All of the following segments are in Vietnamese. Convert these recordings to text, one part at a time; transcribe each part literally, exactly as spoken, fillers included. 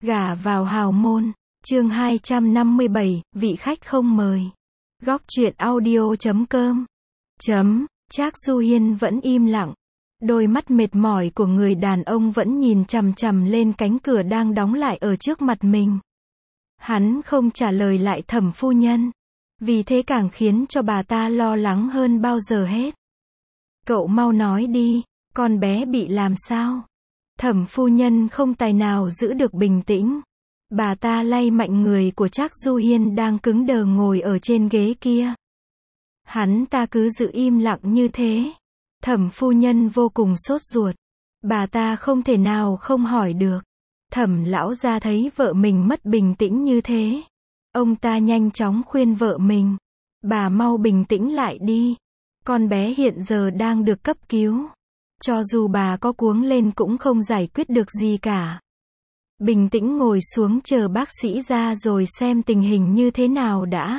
Gả vào hào môn. Chương hai trăm năm mươi bảy, vị khách không mời. Góc truyện audio chấm com. Chấm, Trác Du Hiên vẫn im lặng. Đôi mắt mệt mỏi của người đàn ông vẫn nhìn chằm chằm lên cánh cửa đang đóng lại ở trước mặt mình. Hắn không trả lời lại Thẩm phu nhân. Vì thế càng khiến cho bà ta lo lắng hơn bao giờ hết. Cậu mau nói đi, con bé bị làm sao? Thẩm phu nhân không tài nào giữ được bình tĩnh. Bà ta lay mạnh người của Trác Du Hiên đang cứng đờ ngồi ở trên ghế kia. Hắn ta cứ giữ im lặng như thế. Thẩm phu nhân vô cùng sốt ruột. Bà ta không thể nào không hỏi được. Thẩm lão gia thấy vợ mình mất bình tĩnh như thế. Ông ta nhanh chóng khuyên vợ mình. Bà mau bình tĩnh lại đi. Con bé hiện giờ đang được cấp cứu. Cho dù bà có cuống lên cũng không giải quyết được gì cả. Bình tĩnh ngồi xuống chờ bác sĩ ra rồi xem tình hình như thế nào đã.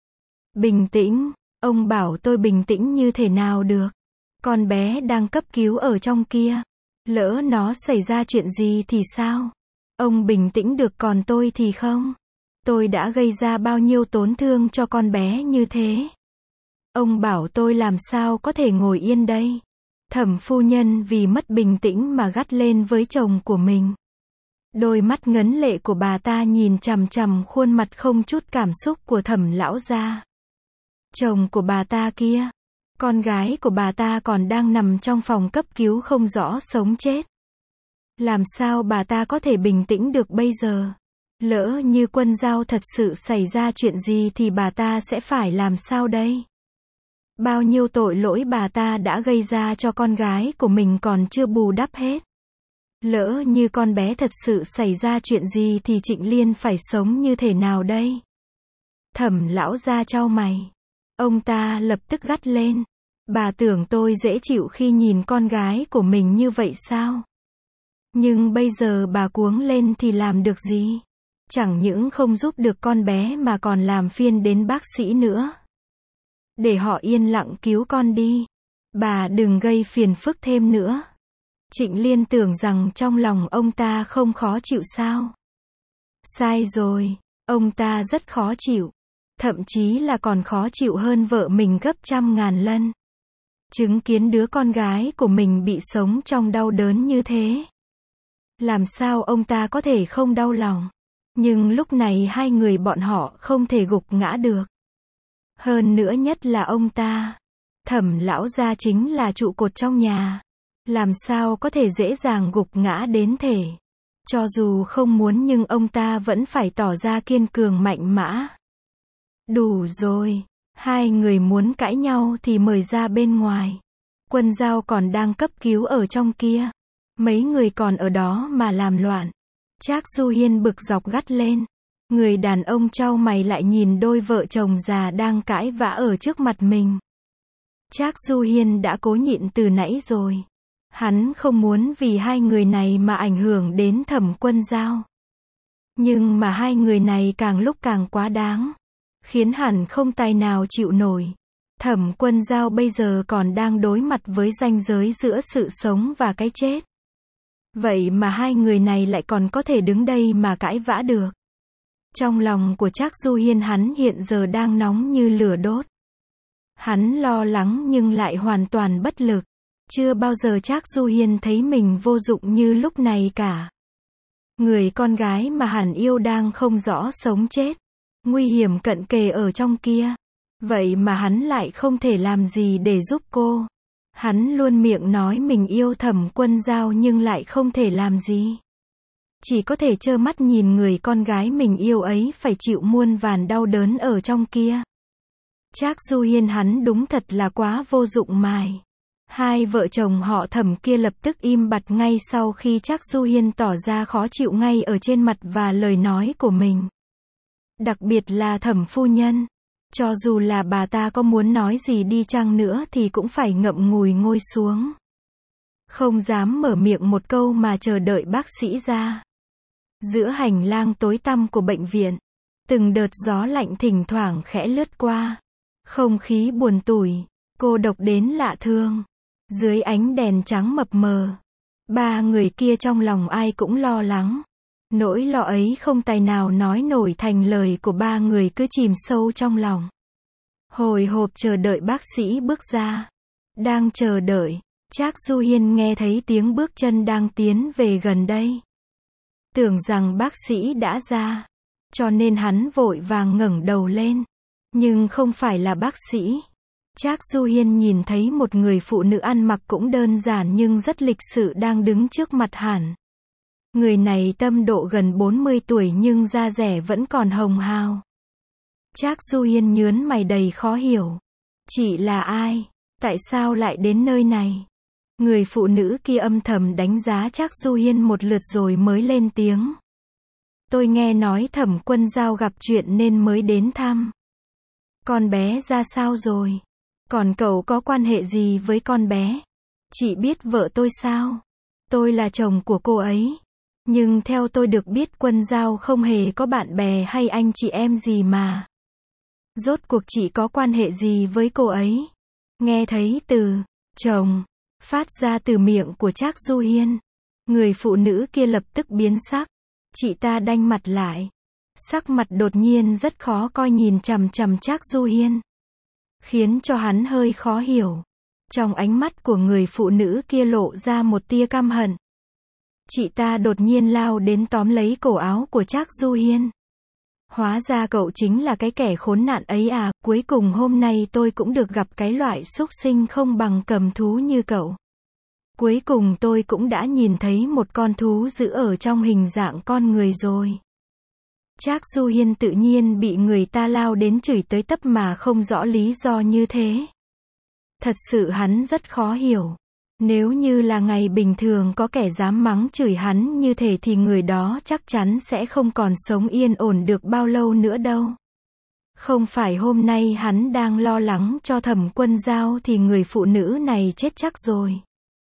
Bình tĩnh, ông bảo tôi bình tĩnh như thế nào được. Con bé đang cấp cứu ở trong kia. Lỡ nó xảy ra chuyện gì thì sao? Ông bình tĩnh được còn tôi thì không. Tôi đã gây ra bao nhiêu tổn thương cho con bé như thế. Ông bảo tôi làm sao có thể ngồi yên đây. Thẩm phu nhân vì mất bình tĩnh mà gắt lên với chồng của mình. Đôi mắt ngấn lệ của bà ta nhìn chằm chằm khuôn mặt không chút cảm xúc của Thẩm lão gia. Chồng của bà ta kia, con gái của bà ta còn đang nằm trong phòng cấp cứu không rõ sống chết. Làm sao bà ta có thể bình tĩnh được bây giờ? Lỡ như Quân Giao thật sự xảy ra chuyện gì thì bà ta sẽ phải làm sao đây? Bao nhiêu tội lỗi bà ta đã gây ra cho con gái của mình còn chưa bù đắp hết. Lỡ như con bé thật sự xảy ra chuyện gì thì Trịnh Liên phải sống như thế nào đây? Thẩm lão gia chau mày. Ông ta lập tức gắt lên. Bà tưởng tôi dễ chịu khi nhìn con gái của mình như vậy sao? Nhưng bây giờ bà cuống lên thì làm được gì? Chẳng những không giúp được con bé mà còn làm phiền đến bác sĩ nữa. Để họ yên lặng cứu con đi. Bà đừng gây phiền phức thêm nữa. Trịnh Liên tưởng rằng trong lòng ông ta không khó chịu sao? Sai rồi, ông ta rất khó chịu. Thậm chí là còn khó chịu hơn vợ mình gấp trăm ngàn lần. Chứng kiến đứa con gái của mình bị sống trong đau đớn như thế. Làm sao ông ta có thể không đau lòng? Nhưng lúc này hai người bọn họ không thể gục ngã được. Hơn nữa nhất là ông ta. Thẩm lão gia chính là trụ cột trong nhà. Làm sao có thể dễ dàng gục ngã đến thể. Cho dù không muốn nhưng ông ta vẫn phải tỏ ra kiên cường mạnh mẽ. Đủ rồi. Hai người muốn cãi nhau thì mời ra bên ngoài. Quân Giao còn đang cấp cứu ở trong kia. Mấy người còn ở đó mà làm loạn. Trác Du Hiên bực dọc gắt lên. Người đàn ông chau mày lại nhìn đôi vợ chồng già đang cãi vã ở trước mặt mình. Trác Du Hiên đã cố nhịn từ nãy rồi. Hắn không muốn vì hai người này mà ảnh hưởng đến Thẩm Quân Giao. Nhưng mà hai người này càng lúc càng quá đáng. Khiến hẳn không tài nào chịu nổi. Thẩm Quân Giao bây giờ còn đang đối mặt với ranh giới giữa sự sống và cái chết. Vậy mà hai người này lại còn có thể đứng đây mà cãi vã được. Trong lòng của Trác Du Hiên hắn hiện giờ đang nóng như lửa đốt. Hắn lo lắng nhưng lại hoàn toàn bất lực. Chưa bao giờ Trác Du Hiên thấy mình vô dụng như lúc này cả. Người con gái mà hắn yêu đang không rõ sống chết. Nguy hiểm cận kề ở trong kia. Vậy mà hắn lại không thể làm gì để giúp cô. Hắn luôn miệng nói mình yêu Thẩm Quân Giao nhưng lại không thể làm gì. Chỉ có thể trơ mắt nhìn người con gái mình yêu ấy phải chịu muôn vàn đau đớn ở trong kia. Trác Du Hiên hắn đúng thật là quá vô dụng mài. Hai vợ chồng họ Thẩm kia lập tức im bặt ngay sau khi Trác Du Hiên tỏ ra khó chịu ngay ở trên mặt và lời nói của mình. Đặc biệt là Thẩm phu nhân. Cho dù là bà ta có muốn nói gì đi chăng nữa thì cũng phải ngậm ngùi ngồi xuống. Không dám mở miệng một câu mà chờ đợi bác sĩ ra. Giữa hành lang tối tăm của bệnh viện, từng đợt gió lạnh thỉnh thoảng khẽ lướt qua. Không khí buồn tủi, cô độc đến lạ thường. Dưới ánh đèn trắng mập mờ, ba người kia trong lòng ai cũng lo lắng. Nỗi lo ấy không tài nào nói nổi thành lời của ba người cứ chìm sâu trong lòng. Hồi hộp chờ đợi bác sĩ bước ra. Đang chờ đợi, Trác Du Hiên nghe thấy tiếng bước chân đang tiến về gần đây. Tưởng rằng bác sĩ đã ra, cho nên hắn vội vàng ngẩng đầu lên. Nhưng không phải là bác sĩ. Trác Du Hiên nhìn thấy một người phụ nữ ăn mặc cũng đơn giản nhưng rất lịch sự đang đứng trước mặt hắn. Người này tâm độ gần bốn mươi tuổi nhưng da dẻ vẫn còn hồng hào. Trác Du Hiên nhớn mày đầy khó hiểu. Chị là ai? Tại sao lại đến nơi này? Người phụ nữ kia âm thầm đánh giá Trác Du Hiên một lượt rồi mới lên tiếng. Tôi nghe nói Thẩm Quân Dao gặp chuyện nên mới đến thăm. Con bé ra sao rồi? Còn cậu có quan hệ gì với con bé? Chị biết vợ tôi sao? Tôi là chồng của cô ấy. Nhưng theo tôi được biết Quân Dao không hề có bạn bè hay anh chị em gì mà. Rốt cuộc chị có quan hệ gì với cô ấy? Nghe thấy từ chồng phát ra từ miệng của Trác Du Hiên, người phụ nữ kia lập tức biến sắc. Chị ta đanh mặt lại. Sắc mặt đột nhiên rất khó coi nhìn chằm chằm Trác Du Hiên, khiến cho hắn hơi khó hiểu. Trong ánh mắt của người phụ nữ kia lộ ra một tia căm hận. Chị ta đột nhiên lao đến tóm lấy cổ áo của Trác Du Hiên. Hóa ra cậu chính là cái kẻ khốn nạn ấy à, cuối cùng hôm nay tôi cũng được gặp cái loại súc sinh không bằng cầm thú như cậu. Cuối cùng tôi cũng đã nhìn thấy một con thú dữ ở trong hình dạng con người rồi. Trác Du Hiên tự nhiên bị người ta lao đến chửi tới tấp mà không rõ lý do như thế. Thật sự hắn rất khó hiểu. Nếu như là ngày bình thường có kẻ dám mắng chửi hắn như thế thì người đó chắc chắn sẽ không còn sống yên ổn được bao lâu nữa đâu. Không phải hôm nay hắn đang lo lắng cho Thẩm Quân Dao thì người phụ nữ này chết chắc rồi.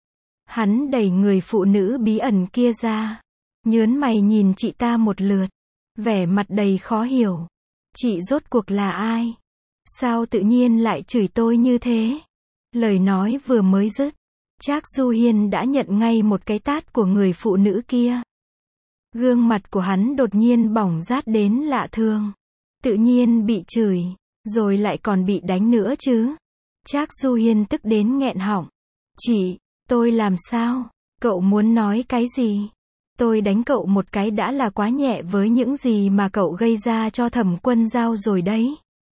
Hắn đẩy người phụ nữ bí ẩn kia ra, nhớn mày nhìn chị ta một lượt, vẻ mặt đầy khó hiểu. Chị rốt cuộc là ai? Sao tự nhiên lại chửi tôi như thế? Lời nói vừa mới dứt, Trác Du Hiên đã nhận ngay một cái tát của người phụ nữ kia. Gương mặt của hắn đột nhiên bỏng rát đến lạ thường. Tự nhiên bị chửi, rồi lại còn bị đánh nữa chứ. Trác Du Hiên tức đến nghẹn họng. Chị, tôi làm sao? Cậu muốn nói cái gì? Tôi đánh cậu một cái đã là quá nhẹ với những gì mà cậu gây ra cho Thẩm Quân Dao rồi đấy.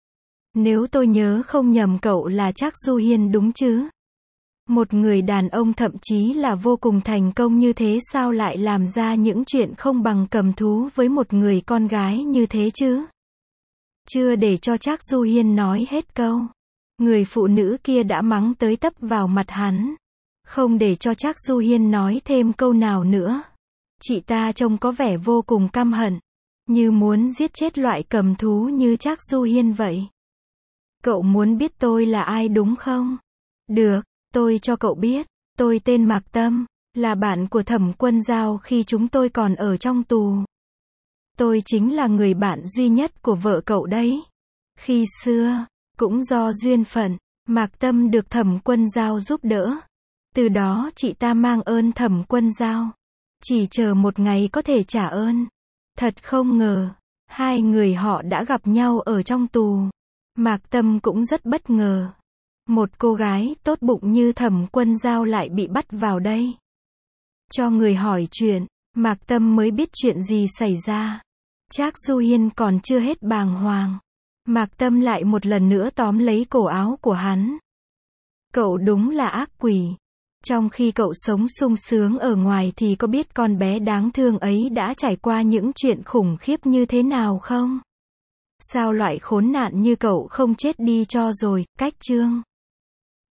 Nếu tôi nhớ không nhầm cậu là Trác Du Hiên đúng chứ? Một người đàn ông thậm chí là vô cùng thành công như thế sao lại làm ra những chuyện không bằng cầm thú với một người con gái như thế chứ? Chưa để cho Trác Du Hiên nói hết câu, người phụ nữ kia đã mắng tới tấp vào mặt hắn. Không để cho Trác Du Hiên nói thêm câu nào nữa. Chị ta trông có vẻ vô cùng căm hận, như muốn giết chết loại cầm thú như Trác Du Hiên vậy. Cậu muốn biết tôi là ai đúng không? Được, tôi cho cậu biết. Tôi tên Mạc Tâm, là bạn của Thẩm Quân Dao khi chúng tôi còn ở trong tù. Tôi chính là người bạn duy nhất của vợ cậu đấy. Khi xưa, cũng do duyên phận, Mạc Tâm được Thẩm Quân Dao giúp đỡ. Từ đó chị ta mang ơn Thẩm Quân Dao. Chỉ chờ một ngày có thể trả ơn. Thật không ngờ, hai người họ đã gặp nhau ở trong tù. Mạc Tâm cũng rất bất ngờ. Một cô gái tốt bụng như Thẩm Quân Dao lại bị bắt vào đây. Cho người hỏi chuyện, Mạc Tâm mới biết chuyện gì xảy ra. Trác Du Hiên còn chưa hết bàng hoàng. Mạc Tâm lại một lần nữa tóm lấy cổ áo của hắn. Cậu đúng là ác quỷ. Trong khi cậu sống sung sướng ở ngoài thì có biết con bé đáng thương ấy đã trải qua những chuyện khủng khiếp như thế nào không? Sao loại khốn nạn như cậu không chết đi cho rồi, cách chương.